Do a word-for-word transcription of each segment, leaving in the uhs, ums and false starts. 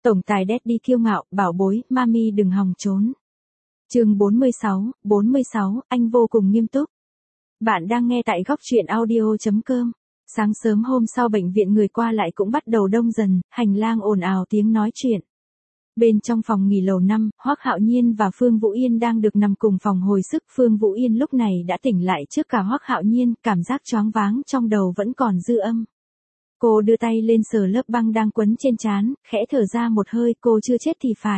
Tổng tài Daddy kiêu ngạo, bảo bối, mami đừng hòng trốn. Chương bốn mươi sáu, bốn mươi sáu, anh vô cùng nghiêm túc. Bạn đang nghe tại góc truyện audio chấm com. Sáng sớm hôm sau bệnh viện người qua lại cũng bắt đầu đông dần, hành lang ồn ào tiếng nói chuyện. Bên trong phòng nghỉ lầu năm, Hoắc Hạo Nhiên và Phương Vũ Yên đang được nằm cùng phòng hồi sức. Phương Vũ Yên lúc này đã tỉnh lại trước cả Hoắc Hạo Nhiên, cảm giác choáng váng trong đầu vẫn còn dư âm. Cô đưa tay lên sờ lớp băng đang quấn trên trán, khẽ thở ra một hơi, cô chưa chết thì phải.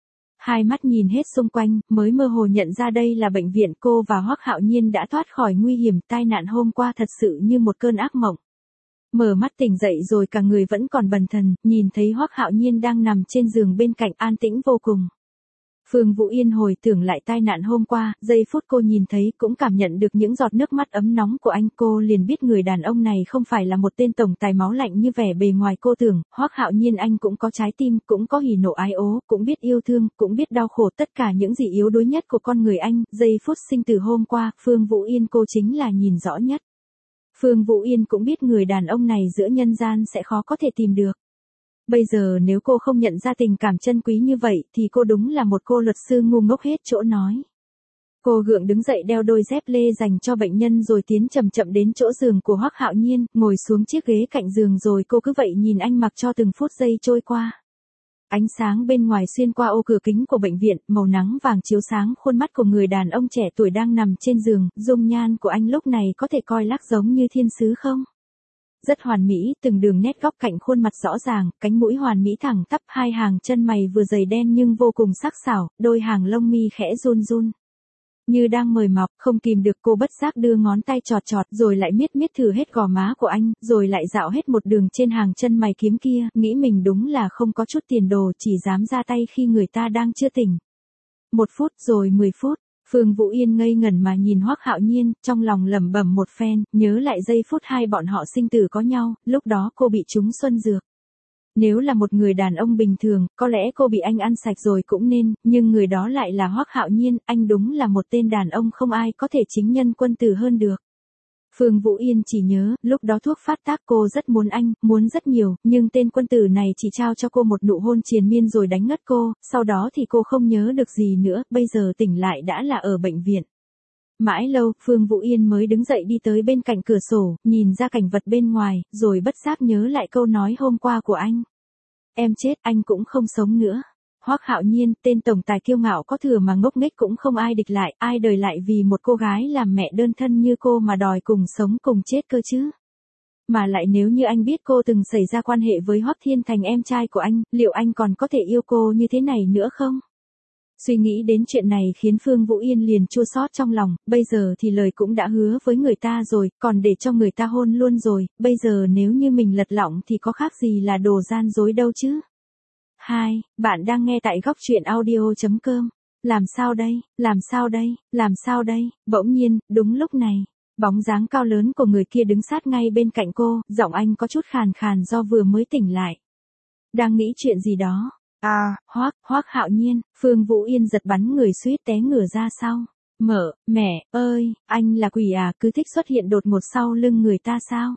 Hai mắt nhìn hết xung quanh, mới mơ hồ nhận ra đây là bệnh viện. Cô và Hoắc Hạo Nhiên đã thoát khỏi nguy hiểm, tai nạn hôm qua thật sự như một cơn ác mộng. Mở mắt tỉnh dậy rồi cả người vẫn còn bần thần, nhìn thấy Hoắc Hạo Nhiên đang nằm trên giường bên cạnh, an tĩnh vô cùng. Phương Vũ Yên hồi tưởng lại tai nạn hôm qua, giây phút cô nhìn thấy cũng cảm nhận được những giọt nước mắt ấm nóng của anh. Cô liền biết người đàn ông này không phải là một tên tổng tài máu lạnh như vẻ bề ngoài cô tưởng. Hoắc Hạo Nhiên anh cũng có trái tim, cũng có hỉ nộ ái ố, cũng biết yêu thương, cũng biết đau khổ, tất cả những gì yếu đuối nhất của con người anh. Giây phút sinh tử hôm qua, Phương Vũ Yên cô chính là nhìn rõ nhất. Phương Vũ Yên cũng biết người đàn ông này giữa nhân gian sẽ khó có thể tìm được. Bây giờ nếu cô không nhận ra tình cảm chân quý như vậy thì cô đúng là một cô luật sư ngu ngốc hết chỗ nói. Cô gượng đứng dậy đeo đôi dép lê dành cho bệnh nhân rồi tiến chậm chậm đến chỗ giường của Hoắc Hạo Nhiên, ngồi xuống chiếc ghế cạnh giường rồi cô cứ vậy nhìn anh mặc cho từng phút giây trôi qua. Ánh sáng bên ngoài xuyên qua ô cửa kính của bệnh viện, màu nắng vàng chiếu sáng khuôn mắt của người đàn ông trẻ tuổi đang nằm trên giường. Dung nhan của anh lúc này có thể coi lác giống như thiên sứ không? Rất hoàn mỹ, từng đường nét góc cạnh khuôn mặt rõ ràng, cánh mũi hoàn mỹ thẳng tắp, hai hàng chân mày vừa dày đen nhưng vô cùng sắc sảo, đôi hàng lông mi khẽ run run. Như đang mời mọc, không kìm được cô bất giác đưa ngón tay chọt chọt rồi lại miết miết thử hết gò má của anh, rồi lại dạo hết một đường trên hàng chân mày kiếm kia, nghĩ mình đúng là không có chút tiền đồ, chỉ dám ra tay khi người ta đang chưa tỉnh. Một phút rồi mười phút. Phương Vũ Yên ngây ngẩn mà nhìn Hoắc Hạo Nhiên, trong lòng lẩm bẩm một phen, nhớ lại giây phút hai bọn họ sinh tử có nhau, lúc đó cô bị trúng xuân dược. Nếu là một người đàn ông bình thường, có lẽ cô bị anh ăn sạch rồi cũng nên, nhưng người đó lại là Hoắc Hạo Nhiên, anh đúng là một tên đàn ông không ai có thể chính nhân quân tử hơn được. Phương Vũ Yên chỉ nhớ, lúc đó thuốc phát tác cô rất muốn anh, muốn rất nhiều, nhưng tên quân tử này chỉ trao cho cô một nụ hôn triền miên rồi đánh ngất cô, sau đó thì cô không nhớ được gì nữa, bây giờ tỉnh lại đã là ở bệnh viện. Mãi lâu, Phương Vũ Yên mới đứng dậy đi tới bên cạnh cửa sổ, nhìn ra cảnh vật bên ngoài, rồi bất giác nhớ lại câu nói hôm qua của anh. Em chết, anh cũng không sống nữa. Hoắc Hạo Nhiên, tên tổng tài kiêu ngạo có thừa mà ngốc nghếch cũng không ai địch lại, ai đời lại vì một cô gái làm mẹ đơn thân như cô mà đòi cùng sống cùng chết cơ chứ. Mà lại nếu như anh biết cô từng xảy ra quan hệ với Hoắc Thiên Thành em trai của anh, liệu anh còn có thể yêu cô như thế này nữa không? Suy nghĩ đến chuyện này khiến Phương Vũ Yên liền chua xót trong lòng, bây giờ thì lời cũng đã hứa với người ta rồi, còn để cho người ta hôn luôn rồi, bây giờ nếu như mình lật lọng thì có khác gì là đồ gian dối đâu chứ. Hai, bạn đang nghe tại góc truyện audio chấm com. Làm sao đây, làm sao đây, làm sao đây, bỗng nhiên, đúng lúc này, bóng dáng cao lớn của người kia đứng sát ngay bên cạnh cô, giọng anh có chút khàn khàn do vừa mới tỉnh lại. Đang nghĩ chuyện gì đó. À, Hoắc, Hoắc Hạo Nhiên, Phương Vũ Yên giật bắn người suýt té ngửa ra sau. Mở, mẹ, ơi, anh là quỷ à, cứ thích xuất hiện đột ngột sau lưng người ta sao?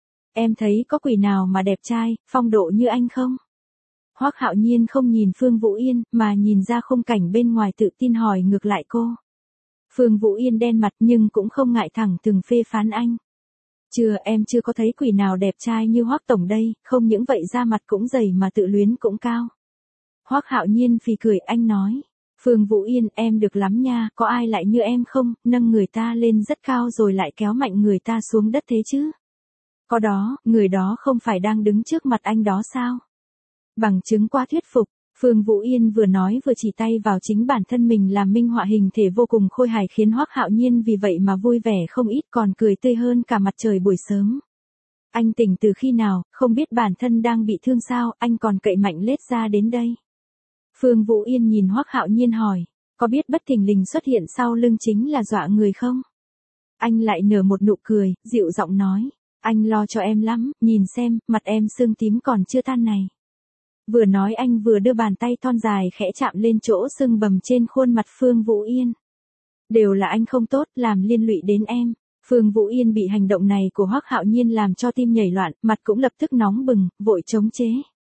Em thấy có quỷ nào mà đẹp trai, phong độ như anh không? Hoắc Hạo Nhiên không nhìn Phương Vũ Yên, mà nhìn ra khung cảnh bên ngoài tự tin hỏi ngược lại cô. Phương Vũ Yên đen mặt nhưng cũng không ngại thẳng thừng phê phán anh. Chưa, em chưa có thấy quỷ nào đẹp trai như Hoắc tổng đây, không những vậy da mặt cũng dày mà tự luyến cũng cao. Hoắc Hạo Nhiên phì cười, anh nói. Phương Vũ Yên, em được lắm nha, có ai lại như em không, nâng người ta lên rất cao rồi lại kéo mạnh người ta xuống đất thế chứ. Có đó, người đó không phải đang đứng trước mặt anh đó sao? Bằng chứng quá thuyết phục, Phương Vũ Yên vừa nói vừa chỉ tay vào chính bản thân mình làm minh họa hình thể vô cùng khôi hài khiến Hoắc Hạo Nhiên vì vậy mà vui vẻ không ít, còn cười tươi hơn cả mặt trời buổi sớm. Anh tỉnh từ khi nào, không biết bản thân đang bị thương sao, anh còn cậy mạnh lết ra đến đây. Phương Vũ Yên nhìn Hoắc Hạo Nhiên hỏi, có biết bất thình lình xuất hiện sau lưng chính là dọa người không? Anh lại nở một nụ cười, dịu giọng nói, anh lo cho em lắm, nhìn xem, mặt em sưng tím còn chưa tan này. Vừa nói anh vừa đưa bàn tay thon dài khẽ chạm lên chỗ sưng bầm trên khuôn mặt Phương Vũ Yên. Đều là anh không tốt, làm liên lụy đến em. Phương Vũ Yên bị hành động này của Hoắc Hạo Nhiên làm cho tim nhảy loạn, mặt cũng lập tức nóng bừng, vội chống chế.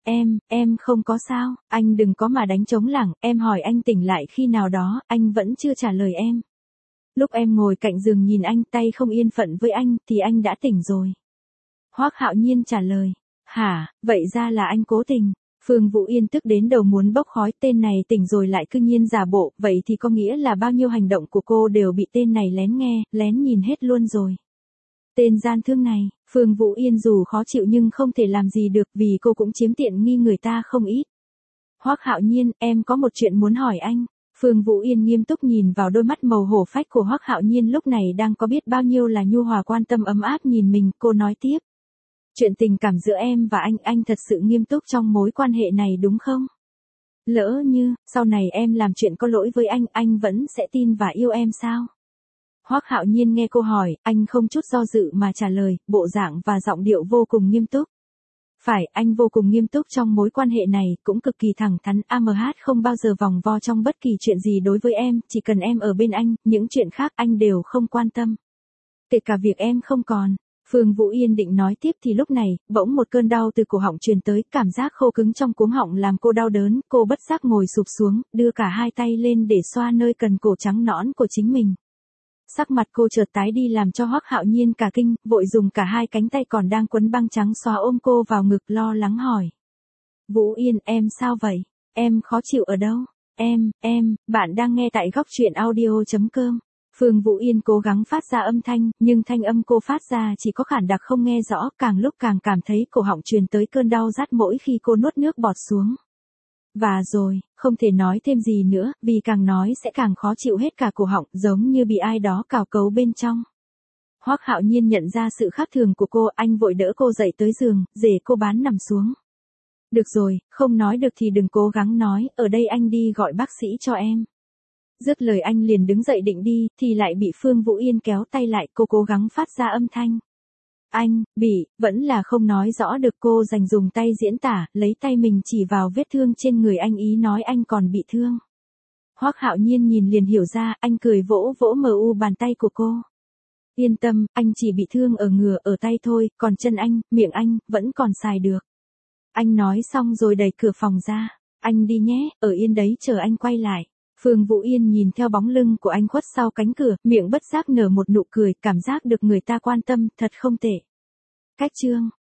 Em, em không có sao, anh đừng có mà đánh trống lảng, em hỏi anh tỉnh lại khi nào đó, anh vẫn chưa trả lời em. Lúc em ngồi cạnh giường nhìn anh tay không yên phận với anh thì anh đã tỉnh rồi. Hoắc Hạo Nhiên trả lời. Hả, vậy ra là anh cố tình. Phương Vũ Yên tức đến đầu muốn bốc khói, tên này tỉnh rồi lại cư nhiên giả bộ, vậy thì có nghĩa là bao nhiêu hành động của cô đều bị tên này lén nghe, lén nhìn hết luôn rồi. Tên gian thương này, Phương Vũ Yên dù khó chịu nhưng không thể làm gì được vì cô cũng chiếm tiện nghi người ta không ít. Hoắc Hạo Nhiên, em có một chuyện muốn hỏi anh. Phương Vũ Yên nghiêm túc nhìn vào đôi mắt màu hổ phách của Hoắc Hạo Nhiên lúc này đang có biết bao nhiêu là nhu hòa quan tâm ấm áp nhìn mình, cô nói tiếp. Chuyện tình cảm giữa em và anh, anh thật sự nghiêm túc trong mối quan hệ này đúng không? Lỡ như, sau này em làm chuyện có lỗi với anh, anh vẫn sẽ tin và yêu em sao? Hoắc Hạo Nhiên nghe cô hỏi, anh không chút do dự mà trả lời, bộ dạng và giọng điệu vô cùng nghiêm túc. Phải, anh vô cùng nghiêm túc trong mối quan hệ này, cũng cực kỳ thẳng thắn, a em hát không bao giờ vòng vo trong bất kỳ chuyện gì đối với em, chỉ cần em ở bên anh, những chuyện khác anh đều không quan tâm. Kể cả việc em không còn. Phương Vũ Yên định nói tiếp thì lúc này, bỗng một cơn đau từ cổ họng truyền tới, cảm giác khô cứng trong cuống họng làm cô đau đớn, cô bất giác ngồi sụp xuống, đưa cả hai tay lên để xoa nơi cần cổ trắng nõn của chính mình. Sắc mặt cô chợt tái đi làm cho Hoắc Hạo Nhiên cả kinh, vội dùng cả hai cánh tay còn đang quấn băng trắng xóa ôm cô vào ngực lo lắng hỏi. Vũ Yên, em sao vậy? Em khó chịu ở đâu? Em, em, bạn đang nghe tại góc truyện audio chấm com. Phương Vũ Yên cố gắng phát ra âm thanh, nhưng thanh âm cô phát ra chỉ có khản đặc không nghe rõ, càng lúc càng cảm thấy cổ họng truyền tới cơn đau rát mỗi khi cô nuốt nước bọt xuống. Và rồi, không thể nói thêm gì nữa, vì càng nói sẽ càng khó chịu hết cả cổ họng, giống như bị ai đó cào cấu bên trong. Hoắc Hạo Nhiên nhận ra sự khác thường của cô, anh vội đỡ cô dậy tới giường, để cô bán nằm xuống. Được rồi, không nói được thì đừng cố gắng nói, ở đây anh đi gọi bác sĩ cho em. Dứt lời anh liền đứng dậy định đi, thì lại bị Phương Vũ Yên kéo tay lại, cô cố gắng phát ra âm thanh. Anh, bị, vẫn là không nói rõ được, cô dành dùng tay diễn tả, lấy tay mình chỉ vào vết thương trên người anh, ý nói anh còn bị thương. Hoắc Hạo Nhiên nhìn liền hiểu ra, anh cười vỗ vỗ mờ u bàn tay của cô. Yên tâm, anh chỉ bị thương ở ngửa, ở tay thôi, còn chân anh, miệng anh, vẫn còn xài được. Anh nói xong rồi đẩy cửa phòng ra. Anh đi nhé, ở yên đấy chờ anh quay lại. Phương Vũ Yên nhìn theo bóng lưng của anh khuất sau cánh cửa, miệng bất giác nở một nụ cười, cảm giác được người ta quan tâm, thật không tệ. Cách chương